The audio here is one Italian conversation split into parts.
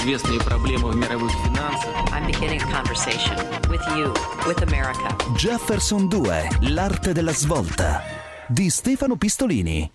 известные проблемы в мировых финансах. I'm beginning a conversation with you, with America. Jefferson 2, l'arte della svolta di Stefano Pistolini.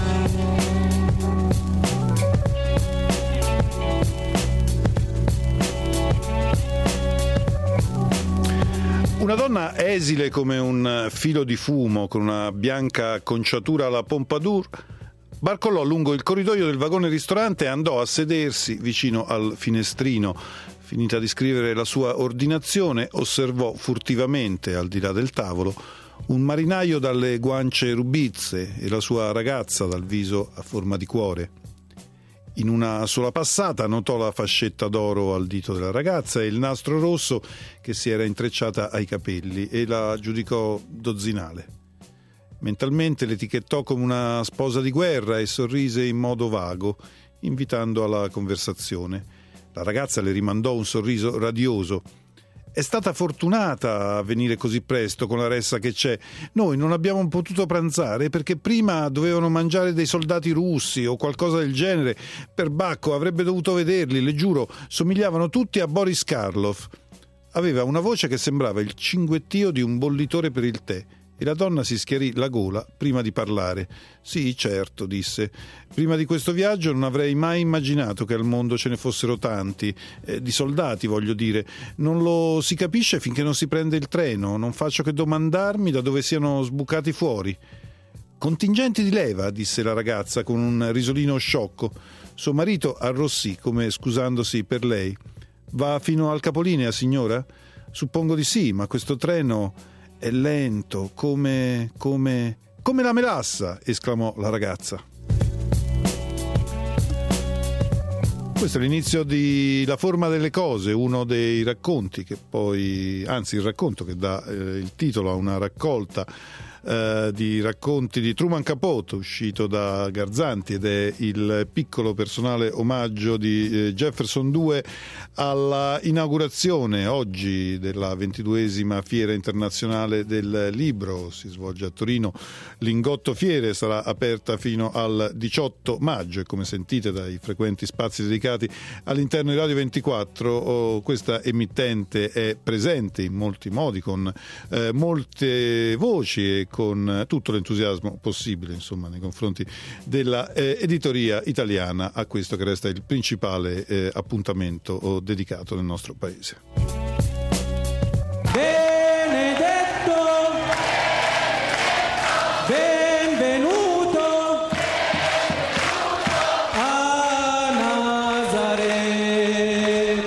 Una donna esile come un filo di fumo, con una bianca acconciatura alla Pompadour, barcollò lungo il corridoio del vagone ristorante e andò a sedersi vicino al finestrino. Finita di scrivere la sua ordinazione, osservò furtivamente, al di là del tavolo, un marinaio dalle guance rubizze e la sua ragazza dal viso a forma di cuore. In una sola passata notò la fascetta d'oro al dito della ragazza e il nastro rosso che si era intrecciata ai capelli e la giudicò dozzinale. Mentalmente l'etichettò come una sposa di guerra e sorrise in modo vago, invitando alla conversazione. La ragazza le rimandò un sorriso radioso. «È stata fortunata a venire così presto con la ressa che c'è. Noi non abbiamo potuto pranzare perché prima dovevano mangiare dei soldati russi o qualcosa del genere. Perbacco, avrebbe dovuto vederli, le giuro, somigliavano tutti a Boris Karloff». Aveva una voce che sembrava il cinguettio di un bollitore per il tè e la donna si schiarì la gola prima di parlare. «Sì, certo», disse. «Prima di questo viaggio non avrei mai immaginato che al mondo ce ne fossero tanti, di soldati, voglio dire. Non lo si capisce finché non si prende il treno. Non faccio che domandarmi da dove siano sbucati fuori». «Contingenti di leva», disse la ragazza con un risolino sciocco. Suo marito arrossì, come scusandosi per lei. «Va fino al capolinea, signora?» «Suppongo di sì, ma questo treno è lento, come la melassa», esclamò la ragazza. Questo è l'inizio di La forma delle cose, uno dei racconti che poi, anzi il racconto che dà il titolo a una raccolta di racconti di Truman Capote, uscito da Garzanti, ed è il piccolo personale omaggio di Jefferson 2 alla inaugurazione oggi della 22esima Fiera Internazionale del Libro. Si svolge a Torino. Lingotto Fiere sarà aperta fino al 18 maggio e, come sentite dai frequenti spazi dedicati all'interno di Radio 24, questa emittente è presente in molti modi, con molte voci e con tutto l'entusiasmo possibile, insomma, nei confronti della editoria italiana a questo che resta il principale appuntamento dedicato nel nostro paese. Benedetto, benvenuto a Nazareth,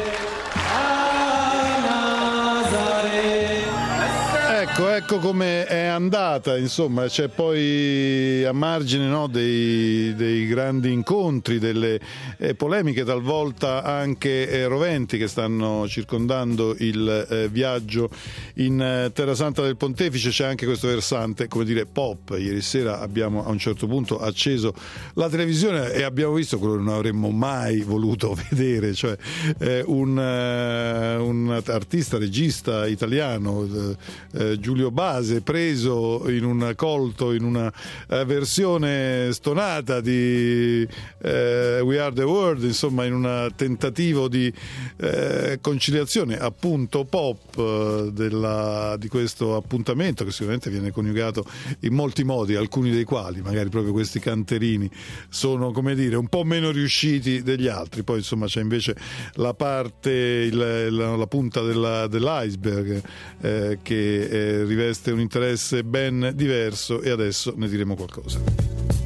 a Nazareth. Ecco come è andata, insomma. C'è poi a margine, no, dei grandi incontri, delle polemiche talvolta anche roventi che stanno circondando il viaggio in Terra Santa del Pontefice. C'è anche questo versante, come dire, pop. Ieri sera abbiamo a un certo punto acceso la televisione e abbiamo visto quello che non avremmo mai voluto vedere, cioè un artista regista italiano, Giulio Base, preso in un colto, in una versione stonata di We Are the World, insomma in un tentativo di conciliazione appunto pop di questo appuntamento, che sicuramente viene coniugato in molti modi, alcuni dei quali, magari proprio questi canterini, sono, come dire, un po' meno riusciti degli altri. Poi insomma c'è invece la parte, la punta dell'iceberg che riveste un interesse ben diverso, e adesso ne diremo qualcosa.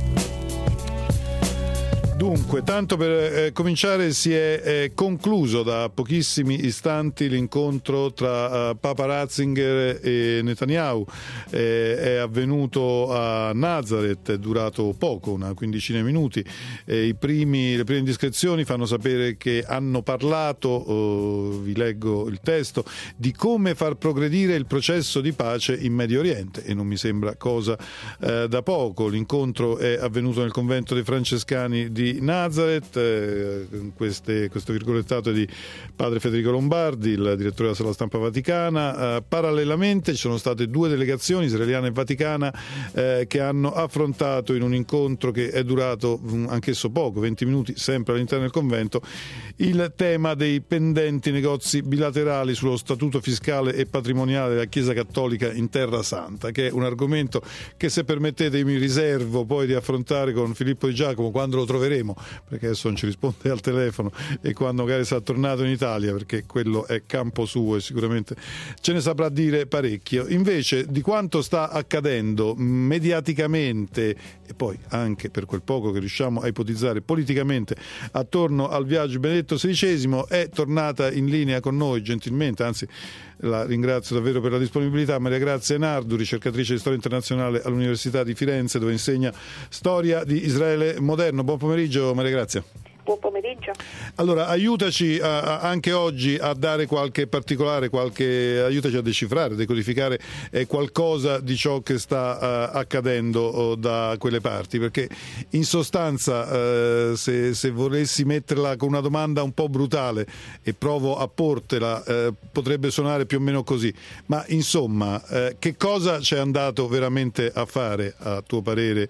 Dunque, tanto per cominciare, si è concluso da pochissimi istanti l'incontro tra Papa Ratzinger e Netanyahu. È avvenuto a Nazareth, è durato poco, una quindicina di minuti. Le prime indiscrezioni fanno sapere che hanno parlato, vi leggo il testo, di come far progredire il processo di pace in Medio Oriente, e non mi sembra cosa da poco. L'incontro è avvenuto nel convento dei francescani di di Nazareth, questo virgolettato di padre Federico Lombardi, il direttore della Sala Stampa Vaticana. Parallelamente ci sono state 2 delegazioni, israeliana e vaticana, che hanno affrontato in un incontro che è durato anch'esso poco, 20 minuti, sempre all'interno del convento, il tema dei pendenti negozi bilaterali sullo statuto fiscale e patrimoniale della Chiesa Cattolica in Terra Santa, che è un argomento che, se permettete, io mi riservo poi di affrontare con Filippo Di Giacomo quando lo troveremo, perché adesso non ci risponde al telefono, e quando magari sarà tornato in Italia, perché quello è campo suo e sicuramente ce ne saprà dire parecchio. Invece di quanto sta accadendo mediaticamente e poi anche, per quel poco che riusciamo a ipotizzare, politicamente attorno al viaggio di Benedetto XVI, è tornata in linea con noi gentilmente, anzi la ringrazio davvero per la disponibilità, Maria Grazia Enardu, ricercatrice di storia internazionale all'Università di Firenze, dove insegna storia di Israele moderno. Buon pomeriggio Maria Grazia. Buon pomeriggio. Allora, aiutaci anche oggi a dare qualche particolare, aiutaci a decifrare, decodificare qualcosa di ciò che sta accadendo da quelle parti, perché in sostanza, se volessi metterla con una domanda un po' brutale, e provo a portela, potrebbe suonare più o meno così, ma insomma, che cosa c'è andato veramente a fare, a tuo parere,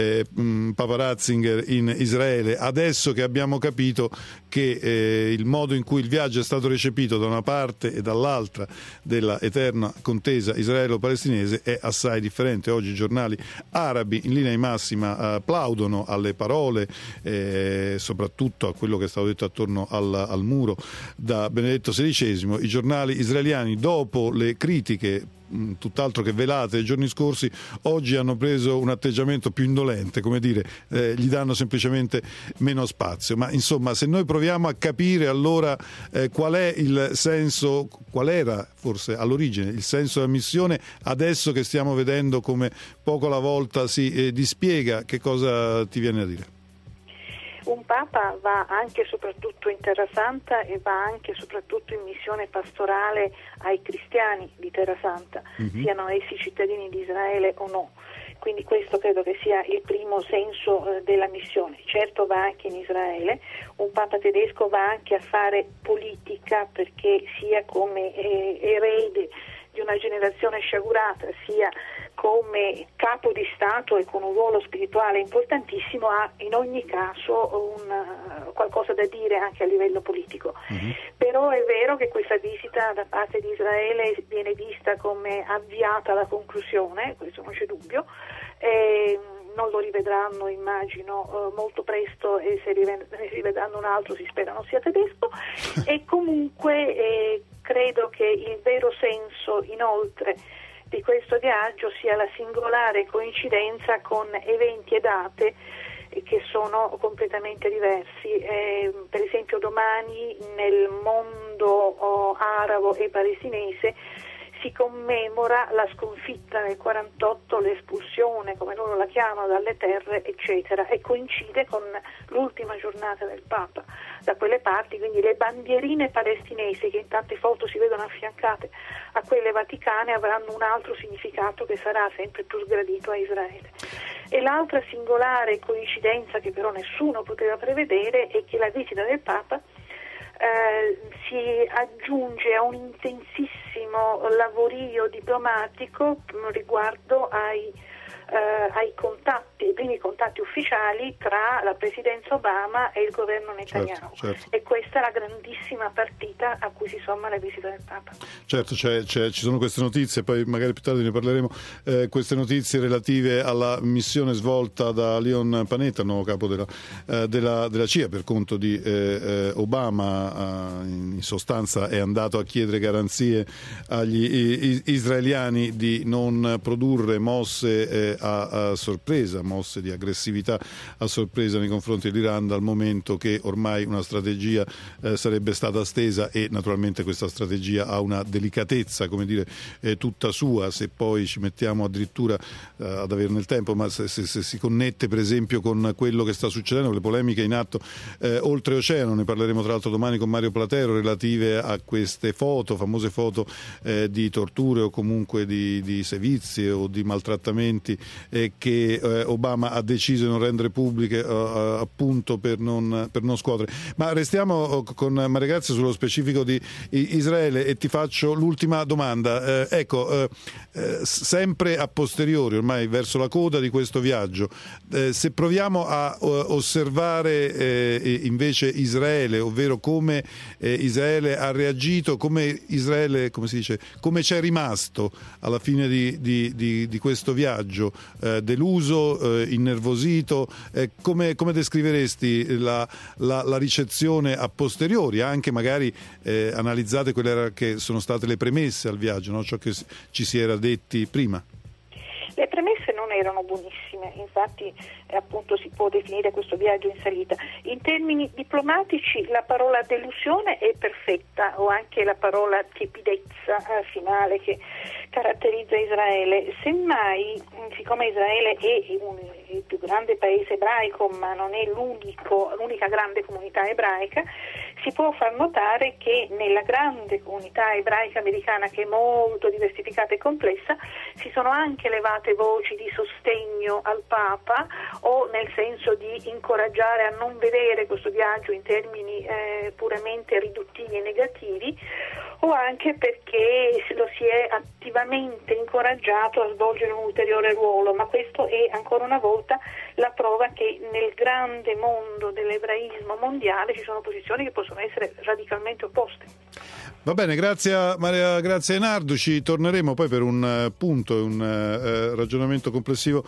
Papa Ratzinger in Israele, adesso che abbiamo capito che il modo in cui il viaggio è stato recepito da una parte e dall'altra della eterna contesa israelo-palestinese è assai differente? Oggi i giornali arabi in linea di massima applaudono alle parole, soprattutto a quello che è stato detto attorno al muro da Benedetto XVI. I giornali israeliani, dopo le critiche tutt'altro che velate nei giorni scorsi, oggi hanno preso un atteggiamento più indolente, come dire, gli danno semplicemente meno spazio. Ma insomma, se noi proviamo a capire allora qual è il senso, qual era forse all'origine il senso della missione, adesso che stiamo vedendo come poco alla volta si dispiega, che cosa ti viene a dire? Un Papa va anche e soprattutto in Terra Santa e va anche e soprattutto in missione pastorale ai cristiani di Terra Santa, siano essi cittadini di Israele o no. Quindi questo credo che sia il primo senso della missione. Certo va anche in Israele, un Papa tedesco va anche a fare politica, perché sia come erede di una generazione sciagurata, sia come capo di Stato e con un ruolo spirituale importantissimo, ha in ogni caso qualcosa da dire anche a livello politico. Però è vero che questa visita da parte di Israele viene vista come avviata alla conclusione, questo non c'è dubbio, non lo rivedranno, immagino, molto presto, e se rivedranno un altro si spera non sia tedesco, e comunque credo che il vero senso, inoltre, di questo viaggio sia la singolare coincidenza con eventi e date che sono completamente diversi. Per esempio domani nel mondo arabo e palestinese si commemora la sconfitta nel 48, l'espulsione, come loro la chiamano, dalle terre, eccetera, e coincide con l'ultima giornata del Papa da quelle parti, quindi le bandierine palestinesi, che in tante foto si vedono affiancate a quelle vaticane, avranno un altro significato che sarà sempre più sgradito a Israele. E l'altra singolare coincidenza, che però nessuno poteva prevedere, è che la visita del Papa si aggiunge a un intensissimo lavorio diplomatico riguardo ai contatti, ai primi contatti ufficiali tra la presidenza Obama e il governo Netanyahu. Certo. E questa è la grandissima partita a cui si somma la visita del Papa. Certo, ci sono queste notizie, poi magari più tardi ne parleremo, queste notizie relative alla missione svolta da Leon Panetta, nuovo capo della CIA, per conto di Obama. In sostanza è andato a chiedere garanzie agli israeliani di non produrre mosse a sorpresa, mosse di aggressività a sorpresa nei confronti dell'Iran, dal momento che ormai una strategia sarebbe stata stesa, e naturalmente questa strategia ha una delicatezza, come dire, tutta sua. Se poi ci mettiamo addirittura ad averne il tempo, ma se si connette per esempio con quello che sta succedendo, con le polemiche in atto oltreoceano, ne parleremo tra l'altro domani con Mario Platero, relative a queste famose foto di torture o comunque di sevizie o di maltrattamenti che Obama ha deciso di non rendere pubbliche appunto per non scuotere. Ma restiamo con Maria Grazia sullo specifico di Israele e ti faccio l'ultima domanda. Sempre a posteriori, ormai verso la coda di questo viaggio, se proviamo a osservare invece Israele, ovvero come Israele ha reagito, come Israele, come si dice, come c'è rimasto alla fine di questo viaggio, deluso, innervosito, come descriveresti la ricezione a posteriori, anche magari analizzate quelle che sono state le premesse al viaggio, no? Ciò che ci si era detti prima? Le premesse non erano buonissime, infatti appunto si può definire questo viaggio in salita. In termini diplomatici la parola delusione è perfetta, o anche la parola tiepidezza finale che caratterizza Israele. Semmai, siccome Israele è il più grande paese ebraico, ma non è l'unica grande comunità ebraica, si può far notare che nella grande comunità ebraica americana, che è molto diversificata e complessa, si sono anche levate voci di sostegno al Papa, o nel senso di incoraggiare a non vedere questo viaggio in termini puramente riduttivi e negativi, o anche perché lo si è attivamente incoraggiato a svolgere un ulteriore ruolo. Ma questo è ancora una volta la prova che nel grande mondo dell'ebraismo mondiale ci sono posizioni che possono essere radicalmente opposte. Va bene, grazie Maria Grazia Enardo, ci torneremo poi per un punto e un ragionamento complessivo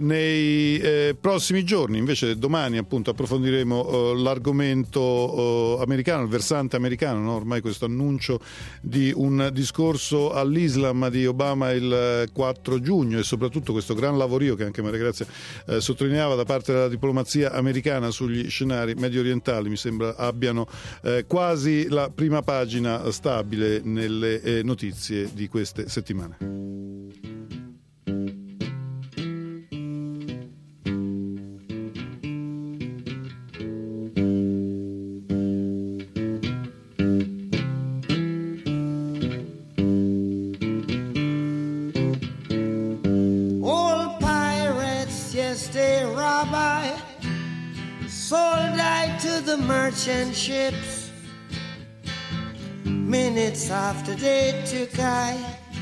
nei prossimi giorni. Invece domani appunto approfondiremo l'argomento americano, il versante americano, no? Ormai questo annuncio di un discorso all'Islam di Obama il 4 giugno e soprattutto questo gran lavorio che anche Maria Grazia sottolineava da parte della diplomazia americana sugli scenari medio orientali. Mi sembra abbiano quasi la prima pagina stabile nelle notizie di queste settimane. All pirates, yes, they rabbi, sold I to the merchant ships. Minutes after they took I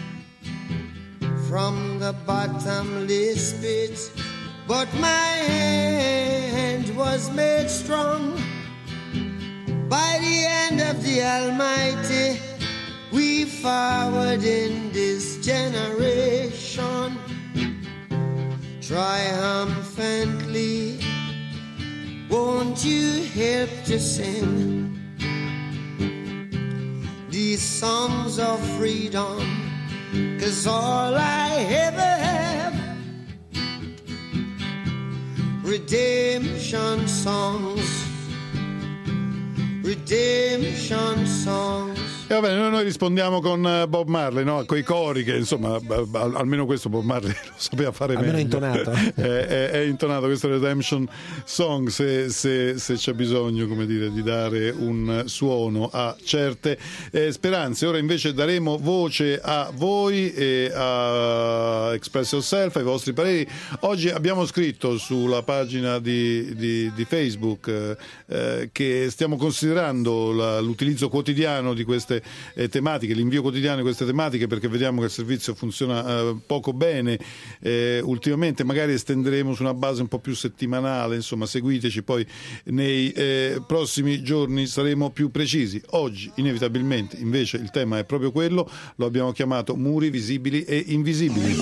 from the bottomless pit, but my hand was made strong by the hand of the Almighty. We forward in this generation triumphantly. Won't you help to sing these songs of freedom? 'Cause all I ever have, redemption songs, redemption songs. E va bene, noi rispondiamo con Bob Marley, no? Coi cori che insomma almeno questo Bob Marley lo sapeva fare almeno meglio. Intonato. È intonato questo Redemption Song se c'è bisogno, come dire, di dare un suono a certe speranze. Ora invece daremo voce a voi e a Express Yourself, ai vostri pareri. Oggi abbiamo scritto sulla pagina di Facebook che stiamo considerando l'utilizzo quotidiano di queste tematiche, l'invio quotidiano di queste tematiche, perché vediamo che il servizio funziona poco bene ultimamente. Magari estenderemo su una base un po' più settimanale, insomma seguiteci, poi nei prossimi giorni saremo più precisi. Oggi inevitabilmente invece il tema è proprio quello, lo abbiamo chiamato muri visibili e invisibili.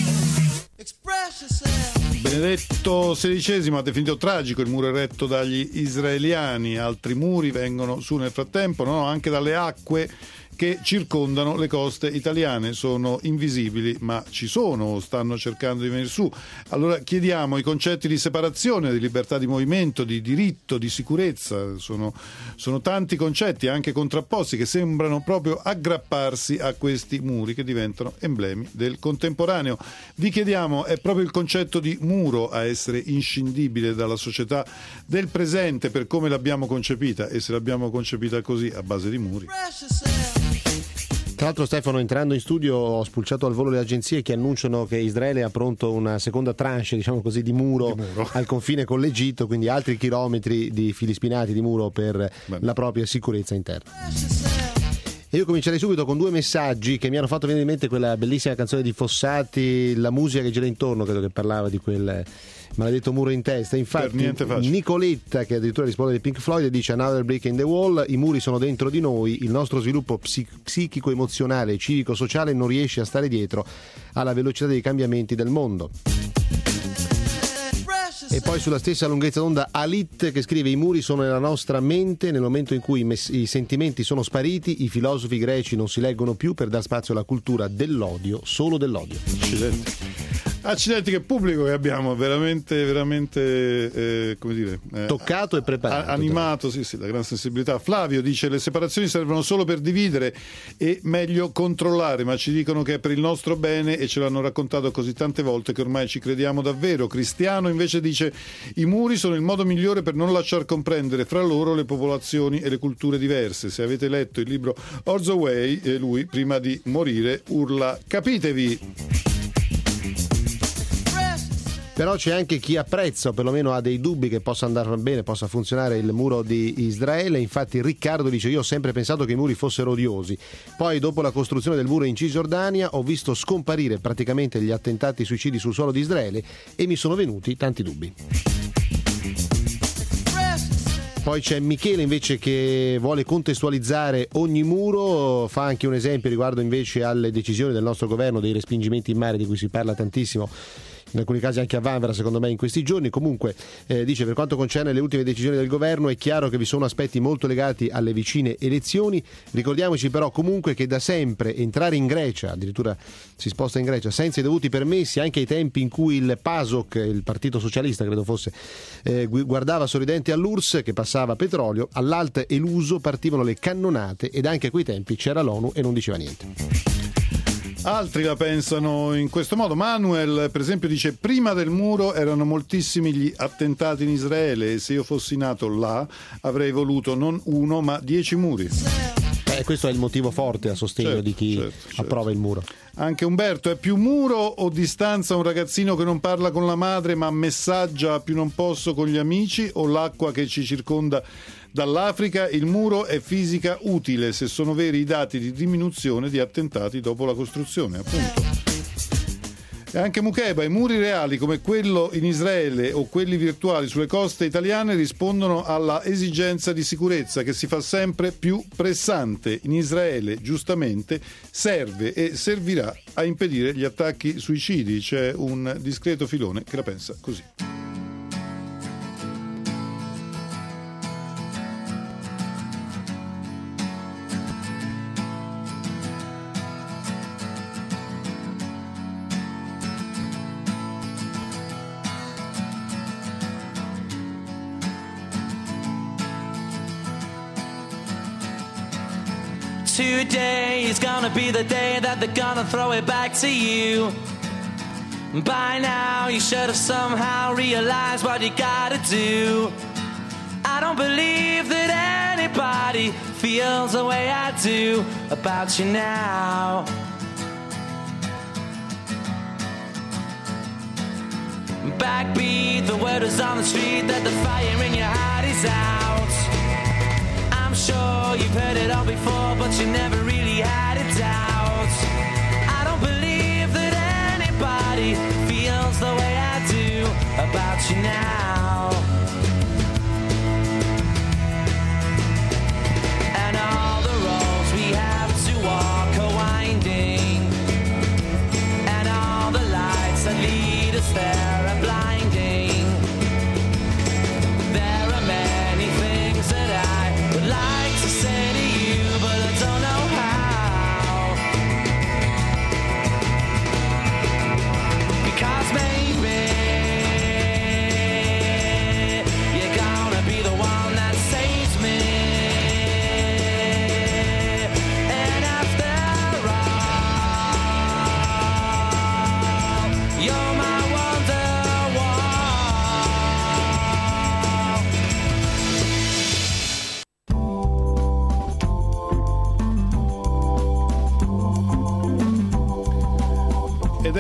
Benedetto XVI ha definito tragico il muro eretto dagli israeliani. Altri muri vengono su nel frattempo, no? Anche dalle acque che circondano le coste italiane. Sono invisibili, ma ci sono, stanno cercando di venire su. Allora chiediamo i concetti di separazione, di libertà di movimento, di diritto, di sicurezza. Sono tanti concetti, anche contrapposti, che sembrano proprio aggrapparsi a questi muri che diventano emblemi del contemporaneo. Vi chiediamo, è proprio il concetto di muro a essere inscindibile dalla società del presente per come l'abbiamo concepita, e se l'abbiamo concepita così, a base di muri? Tra l'altro, Stefano, entrando in studio ho spulciato al volo le agenzie che annunciano che Israele ha pronto una seconda tranche, diciamo così, di muro al confine con l'Egitto, quindi altri chilometri di fili spinati di muro per la propria sicurezza interna. E io comincerei subito con due messaggi che mi hanno fatto venire in mente quella bellissima canzone di Fossati, La musica che gira intorno, credo che parlava di quel maledetto muro in testa. Infatti Nicoletta, che addirittura risponde di Pink Floyd, dice: Another brick in the wall, i muri sono dentro di noi, il nostro sviluppo psichico, emozionale, civico, sociale non riesce a stare dietro alla velocità dei cambiamenti del mondo. E poi sulla stessa lunghezza d'onda Alit, che scrive: i muri sono nella nostra mente, nel momento in cui i sentimenti sono spariti, i filosofi greci non si leggono più per dar spazio alla cultura dell'odio, solo dell'odio. Accidenti, che pubblico che abbiamo, veramente come dire, toccato e preparato, animato, sì, la gran sensibilità. Flavio dice: le separazioni servono solo per dividere e meglio controllare, ma ci dicono che è per il nostro bene e ce l'hanno raccontato così tante volte che ormai ci crediamo davvero. Cristiano invece dice: i muri sono il modo migliore per non lasciar comprendere fra loro le popolazioni e le culture diverse. Se avete letto il libro Orzoway, lui prima di morire urla: capitevi! Però c'è anche chi apprezza o perlomeno ha dei dubbi che possa andare bene, possa funzionare il muro di Israele. Infatti Riccardo dice: io ho sempre pensato che i muri fossero odiosi, poi dopo la costruzione del muro in Cisgiordania ho visto scomparire praticamente gli attentati suicidi sul suolo di Israele e mi sono venuti tanti dubbi. Poi c'è Michele invece che vuole contestualizzare ogni muro, fa anche un esempio riguardo invece alle decisioni del nostro governo dei respingimenti in mare, di cui si parla tantissimo, in alcuni casi anche a vanvera secondo me in questi giorni. Comunque dice: per quanto concerne le ultime decisioni del governo è chiaro che vi sono aspetti molto legati alle vicine elezioni, ricordiamoci però comunque che da sempre entrare in Grecia, addirittura si sposta in Grecia senza i dovuti permessi, anche ai tempi in cui il PASOK, il partito socialista credo fosse, guardava sorridente all'URSS che passava petrolio, all'Alt eluso partivano le cannonate ed anche a quei tempi c'era l'ONU e non diceva niente. Altri la pensano in questo modo. Manuel per esempio dice: prima del muro erano moltissimi gli attentati in Israele e se io fossi nato là avrei voluto non uno ma 10 muri. Questo è il motivo forte a sostegno di chi approva il muro. Anche Umberto: è più muro o distanza un ragazzino che non parla con la madre ma messaggia più non posso con gli amici, o l'acqua che ci circonda dall'Africa? Il muro è fisica utile se sono veri i dati di diminuzione di attentati dopo la costruzione, appunto. E anche Mukeba: i muri reali come quello in Israele o quelli virtuali sulle coste italiane rispondono alla esigenza di sicurezza che si fa sempre più pressante. In Israele giustamente serve e servirà a impedire gli attacchi suicidi. C'è un discreto filone che la pensa così. Today is gonna be the day that they're gonna throw it back to you. By now you should have somehow realized what you gotta do. I don't believe that anybody feels the way I do about you now. Backbeat, the word is on the street that the fire in your heart is out. I'm sure you've heard it all before, but you never really had a doubt. I don't believe that anybody feels the way I do about you now. And all the roads we have to walk are winding, and all the lights that lead us there are blinding. There are many things that I would like to say to you, but I don't know how. Because maybe you're gonna be the one that saves me. And after all, you're my wonderwall.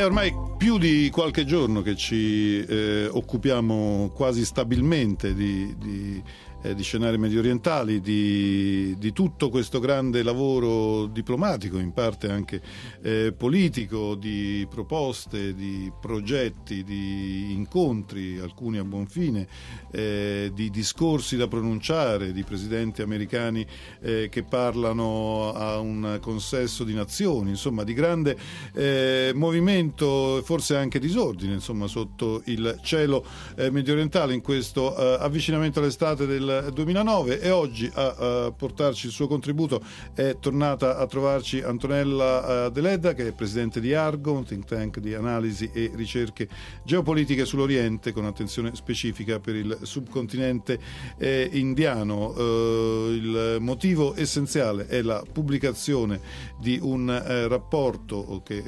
ormai più di qualche giorno che ci occupiamo quasi stabilmente di scenari mediorientali, di tutto questo grande lavoro diplomatico, in parte anche politico, di proposte, di progetti, di incontri, alcuni a buon fine, di discorsi da pronunciare, di presidenti americani che parlano a un consesso di nazioni, insomma di grande movimento, forse anche disordine, insomma, sotto il cielo mediorientale in questo avvicinamento all'estate del 2009. E oggi a portarci il suo contributo è tornata a trovarci Antonella Deledda, che è presidente di Argo, un think tank di analisi e ricerche geopolitiche sull'Oriente, con attenzione specifica per il subcontinente indiano. Il motivo essenziale è la pubblicazione di un rapporto che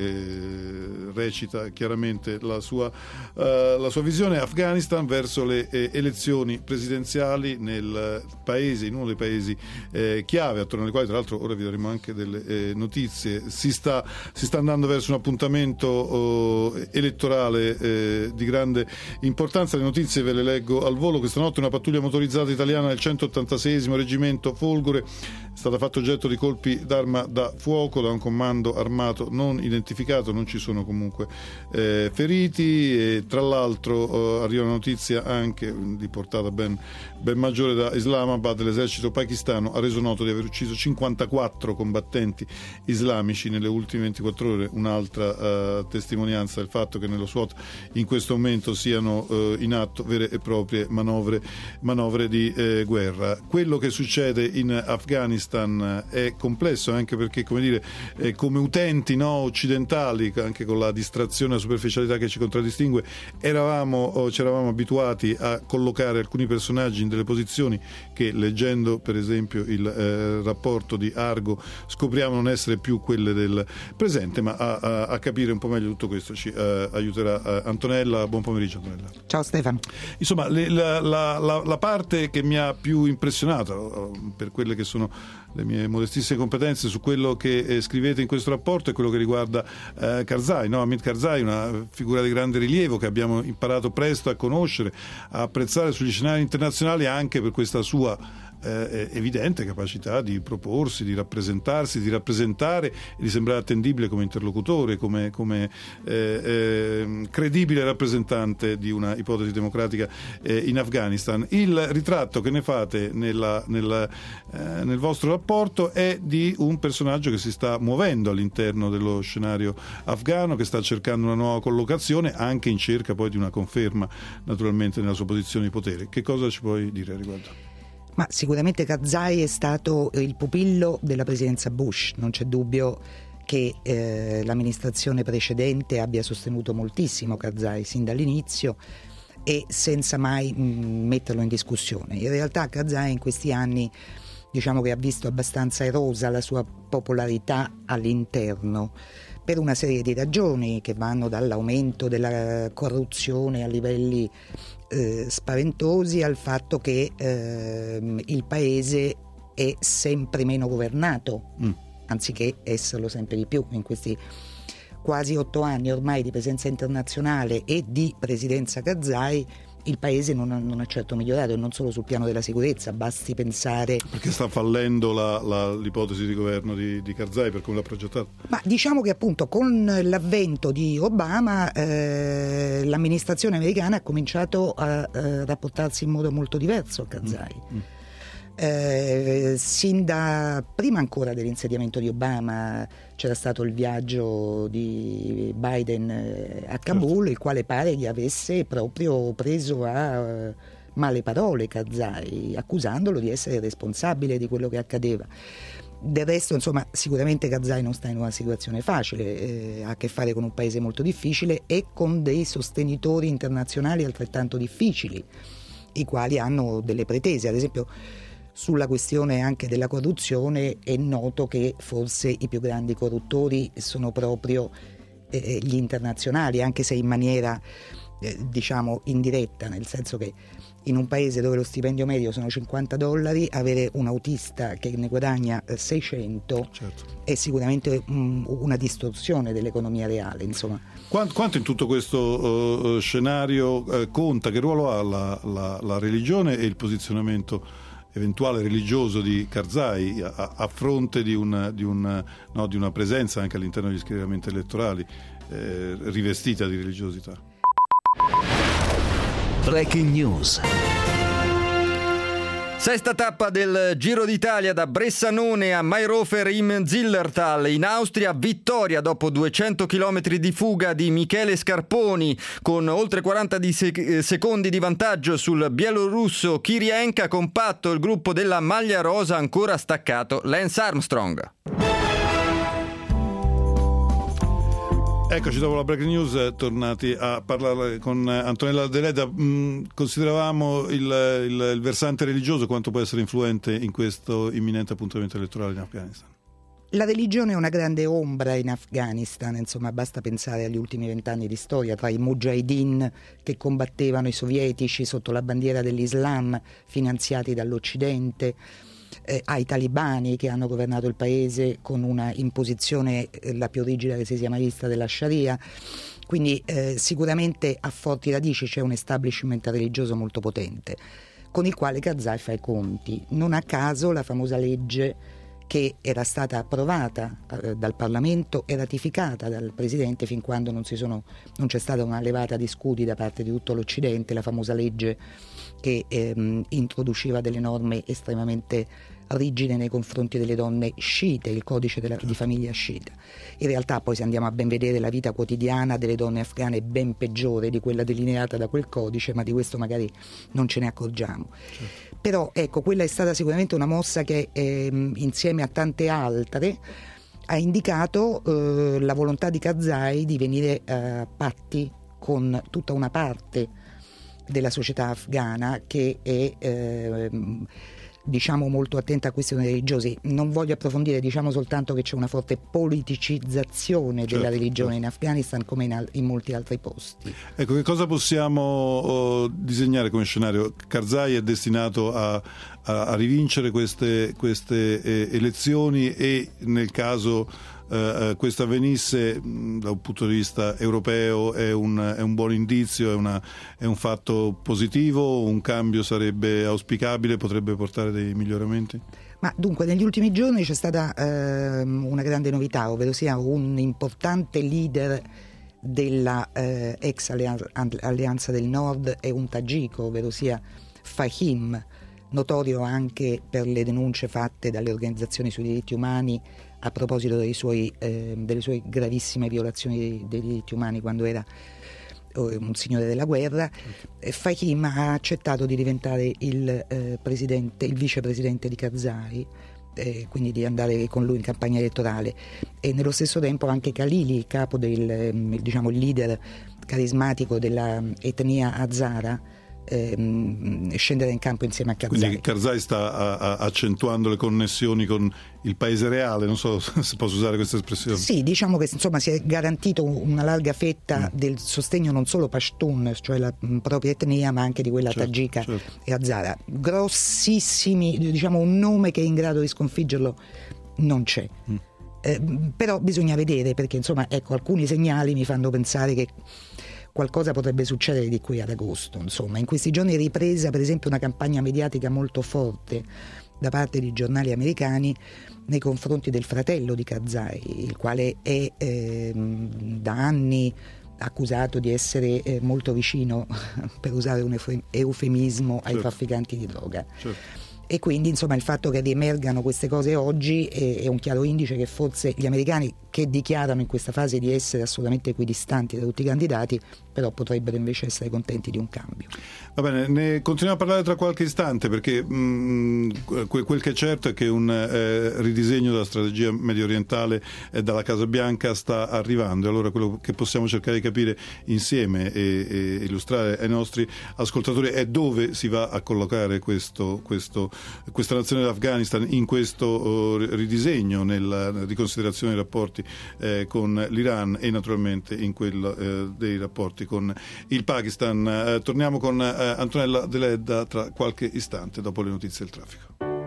recita chiaramente la sua visione: Afghanistan verso le elezioni presidenziali nel paese, in uno dei paesi chiave, attorno ai quali tra l'altro ora vi daremo anche delle notizie. Si sta andando verso un appuntamento elettorale di grande importanza. Le notizie ve le leggo al volo. Questa notte una pattuglia motorizzata italiana del 186° reggimento Folgore è stata fatta oggetto di colpi d'arma da fuoco da un comando armato non identificato. Non ci sono comunque feriti, e tra l'altro arriva una notizia anche di portata ben maggiore da Islamabad. L'esercito pakistano ha reso noto di aver ucciso 54 combattenti islamici nelle ultime 24 ore, un'altra testimonianza del fatto che nello SWAT in questo momento siano in atto vere e proprie manovre di guerra. Quello che succede in Afghanistan è complesso, anche perché, come dire, come utenti occidentali, anche con la distrazione e la superficialità che ci contraddistingue, ci eravamo abituati a collocare alcuni personaggi in delle posizioni che, leggendo per esempio il rapporto di Argo, scopriamo non essere più quelle del presente. Ma a capire un po' meglio tutto questo ci aiuterà Antonella. Buon pomeriggio, Antonella. Ciao Stefano. Insomma, la parte che mi ha più impressionato, per quelle che sono le mie modestissime competenze, su quello che scrivete in questo rapporto, è quello che riguarda Karzai, Hamid Karzai, una figura di grande rilievo che abbiamo imparato presto a conoscere, a apprezzare sugli scenari internazionali, anche per questa sua evidente capacità di proporsi, di rappresentarsi, di rappresentare e di sembrare attendibile come interlocutore, come credibile rappresentante di una ipotesi democratica in Afghanistan. Il ritratto che ne fate nel vostro rapporto è di un personaggio che si sta muovendo all'interno dello scenario afghano, che sta cercando una nuova collocazione, anche in cerca poi di una conferma naturalmente nella sua posizione di potere. Che cosa ci puoi dire a riguardo? Ma sicuramente Karzai è stato il pupillo della presidenza Bush, non c'è dubbio che l'amministrazione precedente abbia sostenuto moltissimo Karzai sin dall'inizio e senza mai metterlo in discussione. In realtà Karzai in questi anni, diciamo che ha visto abbastanza erosa la sua popolarità all'interno, per una serie di ragioni che vanno dall'aumento della corruzione a livelli spaventosi, al fatto che il paese è sempre meno governato, anziché esserlo sempre di più. In questi quasi 8 anni ormai di presenza internazionale e di presidenza Karzai, il paese non ha certo migliorato, e non solo sul piano della sicurezza. Basti pensare, perché sta fallendo l'ipotesi di governo di Karzai per come l'ha progettato. Ma diciamo che appunto con l'avvento di Obama l'amministrazione americana ha cominciato a rapportarsi in modo molto diverso a Karzai. Sin da prima ancora dell'insediamento di Obama c'era stato il viaggio di Biden a Kabul, certo, il quale pare che avesse proprio preso a male parole Karzai, accusandolo di essere responsabile di quello che accadeva. Del resto, insomma, sicuramente Karzai non sta in una situazione facile, ha a che fare con un paese molto difficile e con dei sostenitori internazionali altrettanto difficili, i quali hanno delle pretese. Ad esempio, sulla questione anche della corruzione è noto che forse i più grandi corruttori sono proprio gli internazionali, anche se in maniera diciamo indiretta, nel senso che in un paese dove lo stipendio medio sono $50, avere un autista che ne guadagna 600 è sicuramente una distorsione dell'economia reale, insomma. Quanto in tutto questo scenario conta, che ruolo ha la religione e il posizionamento eventuale religioso di Karzai a fronte di una presenza anche all'interno degli schieramenti elettorali rivestita di religiosità? Breaking News. Sesta tappa del Giro d'Italia da Bressanone a Mayrofer im Zillertal. In Austria, vittoria dopo 200 km di fuga di Michele Scarponi, con oltre 40 secondi di vantaggio sul bielorusso Kirienka. Compatto il gruppo della maglia rosa, ancora staccato Lance Armstrong. Eccoci dopo la breaking news, tornati a parlare con Antonella Deleda. Consideravamo il versante religioso, quanto può essere influente in questo imminente appuntamento elettorale in Afghanistan? La religione è una grande ombra in Afghanistan, insomma basta pensare agli ultimi 20 anni di storia, tra i mujahideen che combattevano i sovietici sotto la bandiera dell'Islam, finanziati dall'Occidente, ai talibani che hanno governato il paese con una imposizione la più rigida che si sia mai vista della Sharia. Quindi sicuramente a forti radici c'è un establishment religioso molto potente con il quale Karzai fa i conti. Non a caso la famosa legge che era stata approvata dal Parlamento e ratificata dal Presidente fin quando non c'è stata una levata di scudi da parte di tutto l'Occidente, la famosa legge che introduceva delle norme estremamente rigide nei confronti delle donne sciite, il codice di famiglia sciita. In realtà poi, se andiamo a ben vedere, la vita quotidiana delle donne afghane è ben peggiore di quella delineata da quel codice, ma di questo magari non ce ne accorgiamo. Però ecco, quella è stata sicuramente una mossa che insieme a tante altre ha indicato la volontà di Karzai di venire a patti con tutta una parte della società afghana che è diciamo molto attenta a questioni religiose. Non voglio approfondire, diciamo soltanto che c'è una forte politicizzazione della religione in Afghanistan come in molti altri posti. Ecco, che cosa possiamo disegnare come scenario? Karzai è destinato a rivincere queste elezioni e nel caso questo avvenisse, da un punto di vista europeo è un buon indizio, è un fatto positivo, un cambio sarebbe auspicabile, potrebbe portare dei miglioramenti? Ma dunque, negli ultimi giorni c'è stata una grande novità, ovvero sia un importante leader della ex Alleanza del Nord è un tagiko, ovvero sia Fahim, notorio anche per le denunce fatte dalle organizzazioni sui diritti umani a proposito delle sue gravissime violazioni dei diritti umani quando era un signore della guerra. Fahim ha accettato di diventare il vicepresidente di Karzai, quindi di andare con lui in campagna elettorale, e nello stesso tempo anche Khalili, il capo il leader carismatico della etnia Hazara, scendere in campo insieme a Karzai. Quindi Karzai sta accentuando le connessioni con il paese reale, non so se posso usare questa espressione. Sì, diciamo che insomma si è garantito una larga fetta del sostegno non solo Pashtun, cioè la propria etnia, ma anche di quella tagika e Hazara. Grossissimi, diciamo, un nome che è in grado di sconfiggerlo non c'è. Però bisogna vedere, perché insomma ecco, alcuni segnali mi fanno pensare che qualcosa potrebbe succedere di qui ad agosto. Insomma, in questi giorni è ripresa per esempio una campagna mediatica molto forte da parte di giornali americani nei confronti del fratello di Karzai, il quale è da anni accusato di essere molto vicino, per usare un eufemismo, ai trafficanti di droga. E quindi insomma il fatto che riemergano queste cose oggi è un chiaro indice che forse gli americani, che dichiarano in questa fase di essere assolutamente equidistanti da tutti i candidati, però potrebbero invece essere contenti di un cambio. Va bene, ne continuiamo a parlare tra qualche istante, perché quel che è certo è che un ridisegno della strategia medio orientale dalla Casa Bianca sta arrivando. Allora quello che possiamo cercare di capire insieme e illustrare ai nostri ascoltatori è dove si va a collocare questa nazione dell'Afghanistan in questo ridisegno, nella riconsiderazione dei rapporti rapporti con l'Iran e naturalmente in quello dei rapporti con il Pakistan. Torniamo con Antonella Deledda tra qualche istante dopo le notizie del traffico.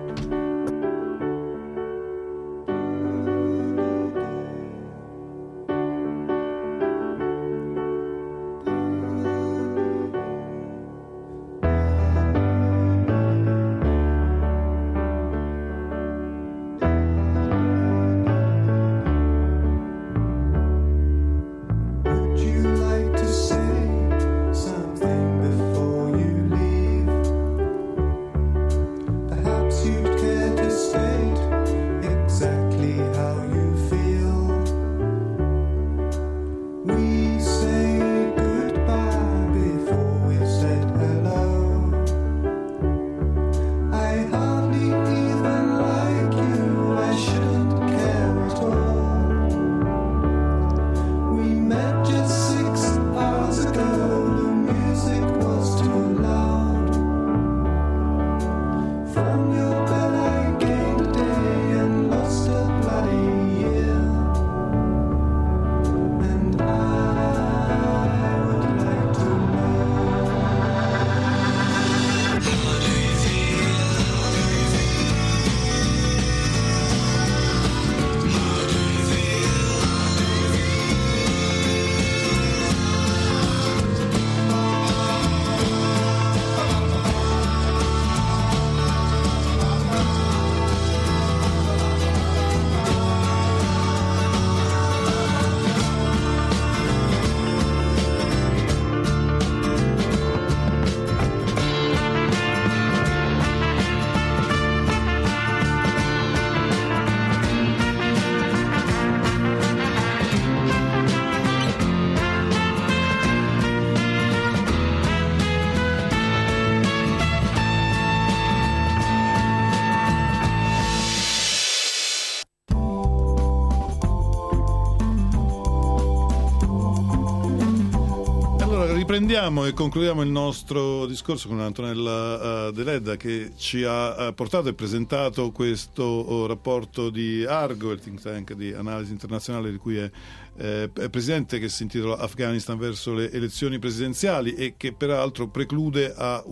Riprendiamo e concludiamo il nostro discorso con Antonella Deledda, che ci ha portato e presentato questo rapporto di Argo, il think tank di analisi internazionale di cui è presidente, che si intitola Afghanistan verso le elezioni presidenziali e che peraltro preclude a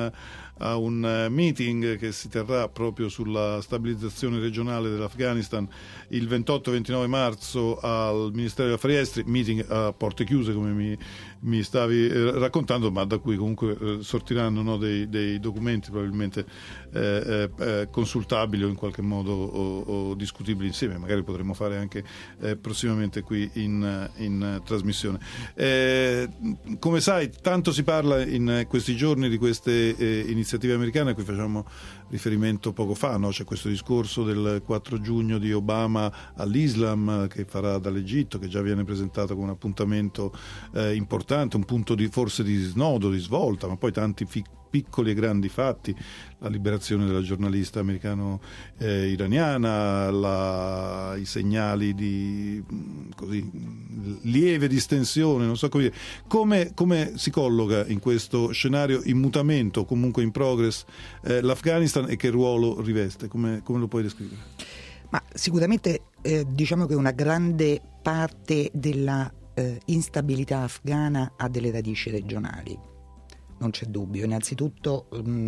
un meeting che si terrà proprio sulla stabilizzazione regionale dell'Afghanistan il 28-29 marzo al Ministero degli Affari Esteri, meeting a porte chiuse come mi stavi raccontando, ma da cui comunque sortiranno dei documenti probabilmente consultabili o in qualche modo o discutibili insieme. Magari potremmo fare anche prossimamente qui in trasmissione. Come sai, tanto si parla in questi giorni di queste iniziative americane a cui facciamo riferimento poco fa, no? C'è questo discorso del 4 giugno di Obama all'Islam che farà dall'Egitto, che già viene presentato come un appuntamento importante, un punto forse di snodo, di svolta, ma poi tanti piccoli e grandi fatti, la liberazione della giornalista americano-iraniana, i segnali di lieve distensione, non so come dire. Come si colloca in questo scenario in mutamento, comunque in progress, l'Afghanistan, e che ruolo riveste? Come lo puoi descrivere? Ma sicuramente diciamo che una grande parte della instabilità afghana ha delle radici regionali, non c'è dubbio. Innanzitutto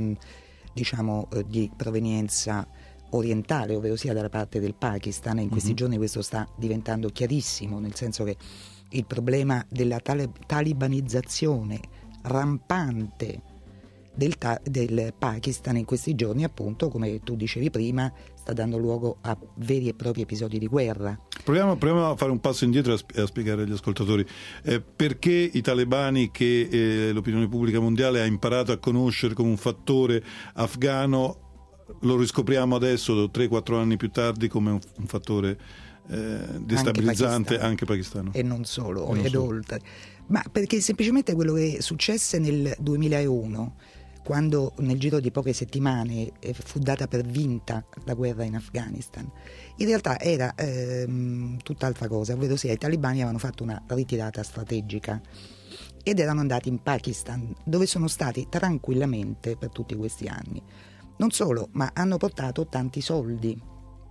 di provenienza orientale, ovvero sia dalla parte del Pakistan, e in questi giorni questo sta diventando chiarissimo, nel senso che il problema della talibanizzazione rampante del Pakistan in questi giorni, appunto, come tu dicevi prima, sta dando luogo a veri e propri episodi di guerra. Proviamo a fare un passo indietro e a spiegare agli ascoltatori perché i talebani, che l'opinione pubblica mondiale ha imparato a conoscere come un fattore afghano, lo riscopriamo adesso 3-4 anni più tardi come un fattore destabilizzante anche pakistano. E non solo, oltre. Ma perché semplicemente quello che successe nel 2001, quando nel giro di poche settimane fu data per vinta la guerra in Afghanistan, in realtà era tutt'altra cosa, ovvero sia i talebani avevano fatto una ritirata strategica ed erano andati in Pakistan, dove sono stati tranquillamente per tutti questi anni. Non solo, ma hanno portato tanti soldi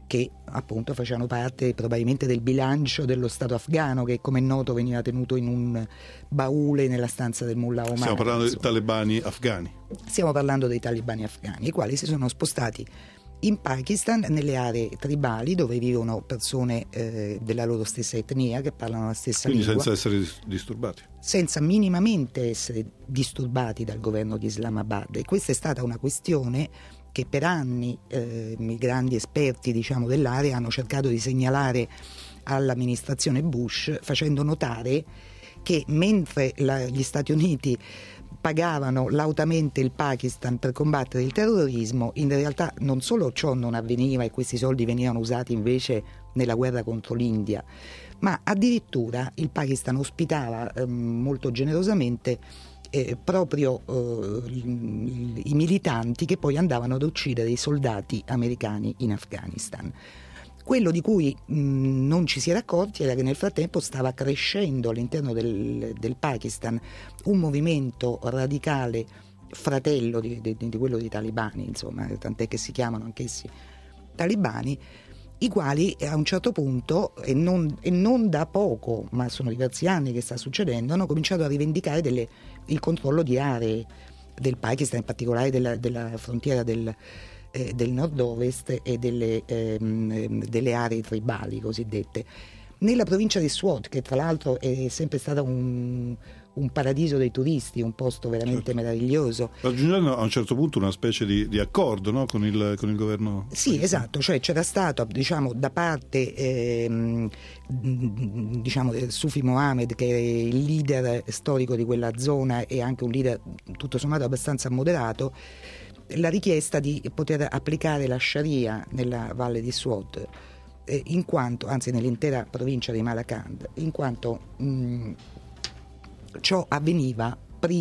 che appunto facevano parte probabilmente del bilancio dello Stato afghano, che come è noto veniva tenuto in un baule nella stanza del Mullah Omar. Stiamo parlando dei talebani afghani. Stiamo parlando dei talebani afghani, i quali si sono spostati in Pakistan, nelle aree tribali dove vivono persone della loro stessa etnia, che parlano la stessa lingua. Quindi senza essere disturbati. Senza minimamente essere disturbati dal governo di Islamabad. E questa è stata una questione che per anni i grandi esperti, diciamo, dell'area hanno cercato di segnalare all'amministrazione Bush, facendo notare che mentre gli Stati Uniti pagavano lautamente il Pakistan per combattere il terrorismo, in realtà non solo ciò non avveniva e questi soldi venivano usati invece nella guerra contro l'India, ma addirittura il Pakistan ospitava molto generosamente proprio i militanti che poi andavano ad uccidere i soldati americani in Afghanistan. Quello di cui non ci si era accorti era che nel frattempo stava crescendo all'interno del Pakistan un movimento radicale fratello di quello dei talebani, insomma, tant'è che si chiamano anch'essi talebani, i quali a un certo punto, e non da poco, ma sono diversi anni che sta succedendo, hanno cominciato a rivendicare il controllo di aree del Pakistan, in particolare della frontiera del nord-ovest e delle aree tribali cosiddette. Nella provincia di Swat, che tra l'altro è sempre stata un paradiso dei turisti, un posto veramente meraviglioso. Raggiungendo a un certo punto una specie di accordo, no? con il governo. Sì, esatto, cioè c'era stato, diciamo, da parte Sufi Mohammed, che è il leader storico di quella zona e anche un leader tutto sommato abbastanza moderato, la richiesta di poter applicare la Sharia nella valle di Swat, in quanto, anzi nell'intera provincia di Malakand, in quanto ciò avveniva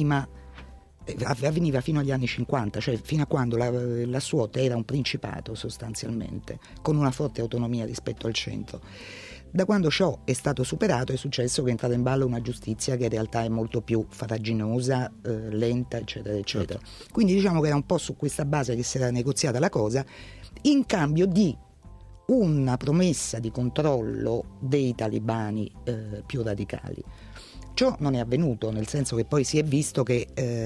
fino agli anni 50, cioè fino a quando la Swat era un principato sostanzialmente, con una forte autonomia rispetto al centro. Da quando ciò è stato superato è successo che è entrata in ballo una giustizia che in realtà è molto più farraginosa, lenta, eccetera, eccetera. Certo. Quindi diciamo che era un po' su questa base che si era negoziata la cosa, in cambio di una promessa di controllo dei talebani più radicali. Ciò non è avvenuto, nel senso che poi si è visto che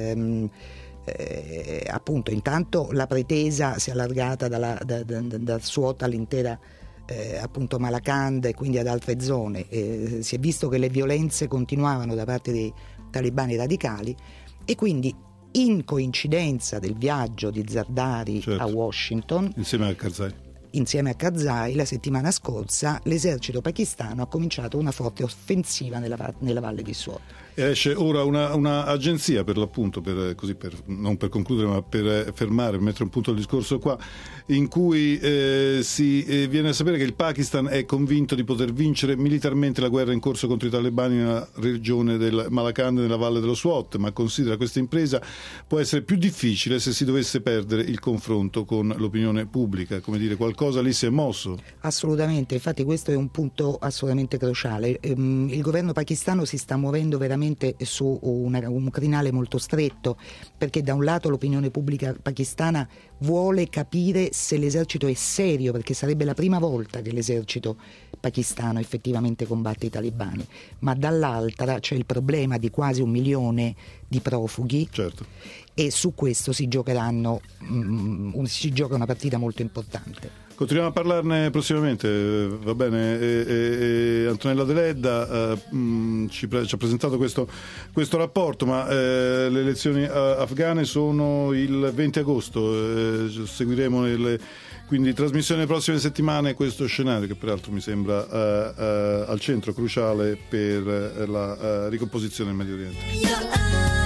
appunto intanto la pretesa si è allargata da Swat all'intera appunto Malakand e quindi ad altre zone. Si è visto che le violenze continuavano da parte dei talebani radicali e quindi, in coincidenza del viaggio di Zardari a Washington insieme a Karzai, la settimana scorsa l'esercito pakistano ha cominciato una forte offensiva nella valle di Swat. E esce ora una agenzia, per l'appunto, non per concludere ma per fermare, per mettere un punto al discorso qua, in cui si viene a sapere che il Pakistan è convinto di poter vincere militarmente la guerra in corso contro i talebani nella regione del Malakand, nella valle dello Swat, ma considera questa impresa può essere più difficile se si dovesse perdere il confronto con l'opinione pubblica. Come dire, qualcosa lì si è mosso? Assolutamente, infatti questo è un punto assolutamente cruciale. Il governo pakistano si sta muovendo veramente su un crinale molto stretto, perché da un lato l'opinione pubblica pakistana vuole capire se l'esercito è serio, perché sarebbe la prima volta che l'esercito pakistano effettivamente combatte i talebani, ma dall'altra c'è il problema di quasi 1 milione di profughi. Certo. E su questo si gioca una partita molto importante. Continuiamo a parlarne prossimamente, va bene. Antonella Deledda ci ha presentato questo rapporto, ma le elezioni afghane sono il 20 agosto, seguiremo quindi trasmissione nelle prossime settimane questo scenario, che peraltro mi sembra al centro cruciale per la ricomposizione del Medio Oriente.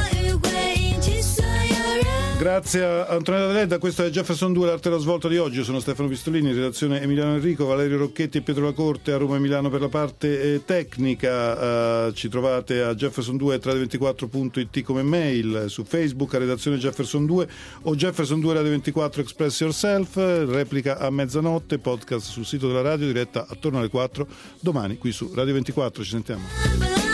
Grazie a Antonella Deledda, questo è Jefferson 2, l'arte della svolta di oggi. Io sono Stefano Pistolini, redazione Emiliano Enrico, Valerio Rocchetti e Pietro Lacorte a Roma e Milano per la parte tecnica. Ci trovate a jefferson2radio24.it come mail, su Facebook a redazione Jefferson 2 o Jefferson 2 Radio 24 Express Yourself, replica a mezzanotte, podcast sul sito della radio, diretta attorno alle 4 domani qui su Radio 24. Ci sentiamo.